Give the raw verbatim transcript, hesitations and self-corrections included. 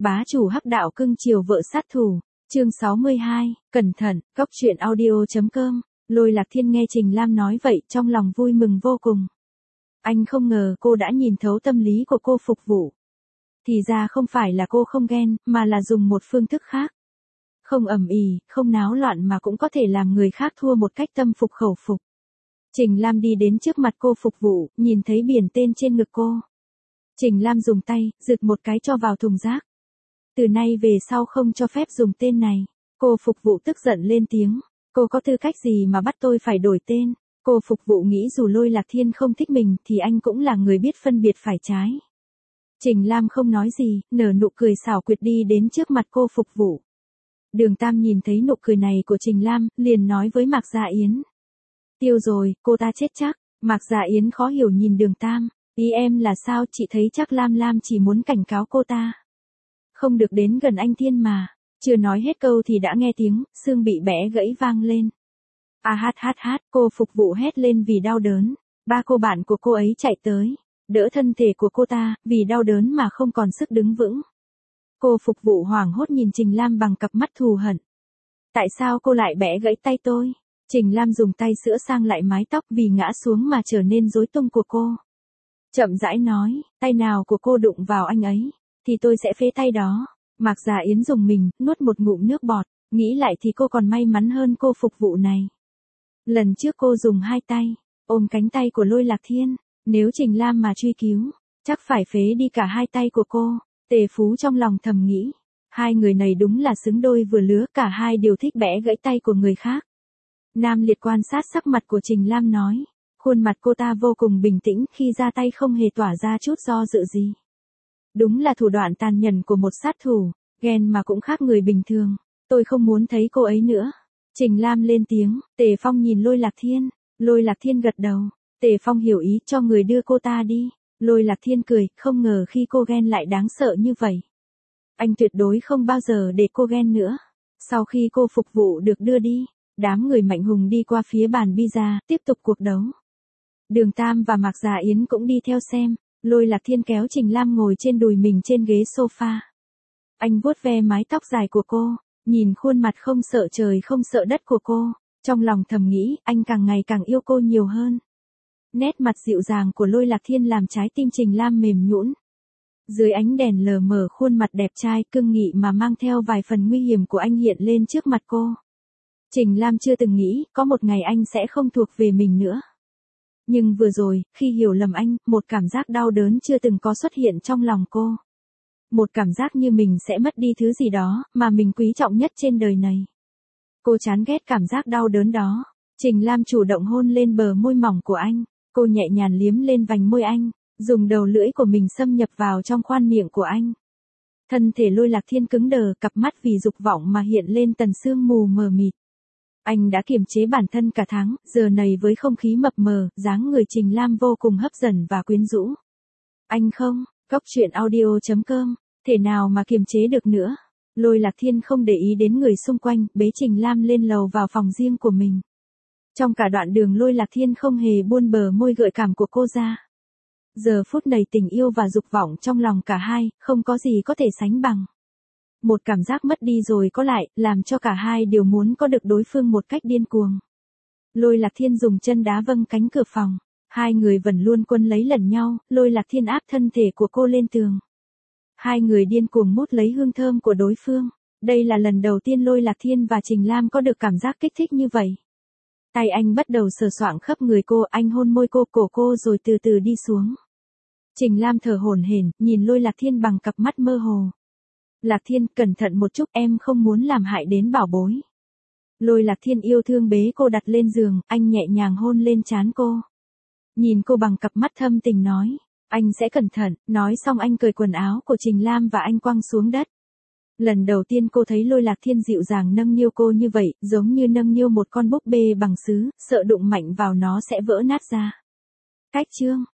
Bá chủ hắc đạo cưng chiều vợ sát thủ, chương sáu mươi hai, cẩn thận, góc truyện audio.com, Lôi Lạc Thiên nghe Trình Lam nói vậy trong lòng vui mừng vô cùng. Anh không ngờ cô đã nhìn thấu tâm lý của cô phục vụ. Thì ra không phải là cô không ghen, mà là dùng một phương thức khác. Không ầm ĩ, không náo loạn mà cũng có thể làm người khác thua một cách tâm phục khẩu phục. Trình Lam đi đến trước mặt cô phục vụ, nhìn thấy biển tên trên ngực cô. Trình Lam dùng tay, giựt một cái cho vào thùng rác. Từ nay về sau không cho phép dùng tên này. Cô phục vụ tức giận lên tiếng. Cô có tư cách gì mà bắt tôi phải đổi tên? Cô phục vụ nghĩ dù Lôi Lạc Thiên không thích mình thì anh cũng là người biết phân biệt phải trái. Trình Lam không nói gì, nở nụ cười xảo quyệt đi đến trước mặt cô phục vụ. Đường Tam nhìn thấy nụ cười này của Trình Lam, liền nói với Mạc Dạ Yến. Tiêu rồi, cô ta chết chắc. Mạc Dạ Yến khó hiểu nhìn Đường Tam. Ý em là sao? Chị thấy chắc Lam Lam chỉ muốn cảnh cáo cô ta. Không được đến gần anh Thiên mà. Chưa nói hết câu thì đã nghe tiếng, xương bị bẻ gãy vang lên. À hát hát hát, cô phục vụ hét lên vì đau đớn. Ba cô bạn của cô ấy chạy tới, đỡ thân thể của cô ta, vì đau đớn mà không còn sức đứng vững. Cô phục vụ hoảng hốt nhìn Trình Lam bằng cặp mắt thù hận. Tại sao cô lại bẻ gãy tay tôi? Trình Lam dùng tay sửa sang lại mái tóc vì ngã xuống mà trở nên rối tung của cô. Chậm rãi nói, tay nào của cô đụng vào anh ấy, thì tôi sẽ phế tay đó. Mạc Dạ Yến dùng mình, nuốt một ngụm nước bọt, nghĩ lại thì cô còn may mắn hơn cô phục vụ này. Lần trước cô dùng hai tay, ôm cánh tay của Lôi Lạc Thiên, nếu Trình Lam mà truy cứu, chắc phải phế đi cả hai tay của cô. Tề Phú trong lòng thầm nghĩ, hai người này đúng là xứng đôi vừa lứa, cả hai đều thích bẻ gãy tay của người khác. Nam Liệt quan sát sắc mặt của Trình Lam nói, khuôn mặt cô ta vô cùng bình tĩnh khi ra tay không hề tỏa ra chút do dự gì. Đúng là thủ đoạn tàn nhẫn của một sát thủ, ghen mà cũng khác người bình thường, tôi không muốn thấy cô ấy nữa. Trình Lam lên tiếng, Tề Phong nhìn Lôi Lạc Thiên, Lôi Lạc Thiên gật đầu, Tề Phong hiểu ý cho người đưa cô ta đi. Lôi Lạc Thiên cười, không ngờ khi cô ghen lại đáng sợ như vậy. Anh tuyệt đối không bao giờ để cô ghen nữa. Sau khi cô phục vụ được đưa đi, đám người mạnh hùng đi qua phía bàn pizza, tiếp tục cuộc đấu. Đường Tam và Mạc Dạ Yến cũng đi theo xem. Lôi Lạc Thiên kéo Trình Lam ngồi trên đùi mình trên ghế sofa. Anh vuốt ve mái tóc dài của cô, nhìn khuôn mặt không sợ trời không sợ đất của cô, trong lòng thầm nghĩ anh càng ngày càng yêu cô nhiều hơn. Nét mặt dịu dàng của Lôi Lạc Thiên làm trái tim Trình Lam mềm nhũn. Dưới ánh đèn lờ mờ khuôn mặt đẹp trai cương nghị mà mang theo vài phần nguy hiểm của anh hiện lên trước mặt cô. Trình Lam chưa từng nghĩ có một ngày anh sẽ không thuộc về mình nữa. Nhưng vừa rồi, khi hiểu lầm anh, một cảm giác đau đớn chưa từng có xuất hiện trong lòng cô. Một cảm giác như mình sẽ mất đi thứ gì đó, mà mình quý trọng nhất trên đời này. Cô chán ghét cảm giác đau đớn đó. Trình Lam chủ động hôn lên bờ môi mỏng của anh. Cô nhẹ nhàng liếm lên vành môi anh, dùng đầu lưỡi của mình xâm nhập vào trong khoang miệng của anh. Thân thể Lôi Lạc Thiên cứng đờ, cặp mắt vì dục vọng mà hiện lên tầng sương mù mờ mịt. Anh đã kiềm chế bản thân cả tháng, giờ này với không khí mập mờ, dáng người Trình Lam vô cùng hấp dẫn và quyến rũ. Anh không, góc truyện audio.com, thể nào mà kiềm chế được nữa. Lôi Lạc Thiên không để ý đến người xung quanh, bế Trình Lam lên lầu vào phòng riêng của mình. Trong cả đoạn đường Lôi Lạc Thiên không hề buông bờ môi gợi cảm của cô ra. Giờ phút này tình yêu và dục vọng trong lòng cả hai, không có gì có thể sánh bằng. Một cảm giác mất đi rồi có lại, làm cho cả hai đều muốn có được đối phương một cách điên cuồng. Lôi Lạc Thiên dùng chân đá vâng cánh cửa phòng. Hai người vẫn luôn quân lấy lần nhau, Lôi Lạc Thiên áp thân thể của cô lên tường. Hai người điên cuồng mút lấy hương thơm của đối phương. Đây là lần đầu tiên Lôi Lạc Thiên và Trình Lam có được cảm giác kích thích như vậy. Tay anh bắt đầu sờ soạng khắp người cô, anh hôn môi cô, cổ cô rồi từ từ đi xuống. Trình Lam thở hổn hển, nhìn Lôi Lạc Thiên bằng cặp mắt mơ hồ. Lạc Thiên, cẩn thận một chút, em không muốn làm hại đến bảo bối. Lôi Lạc Thiên yêu thương bế cô đặt lên giường, anh nhẹ nhàng hôn lên trán cô. Nhìn cô bằng cặp mắt thâm tình nói, anh sẽ cẩn thận, nói xong anh cởi quần áo của Trình Lam và anh quăng xuống đất. Lần đầu tiên cô thấy Lôi Lạc Thiên dịu dàng nâng niu cô như vậy, giống như nâng niu một con búp bê bằng sứ, sợ đụng mạnh vào nó sẽ vỡ nát ra. Cách chương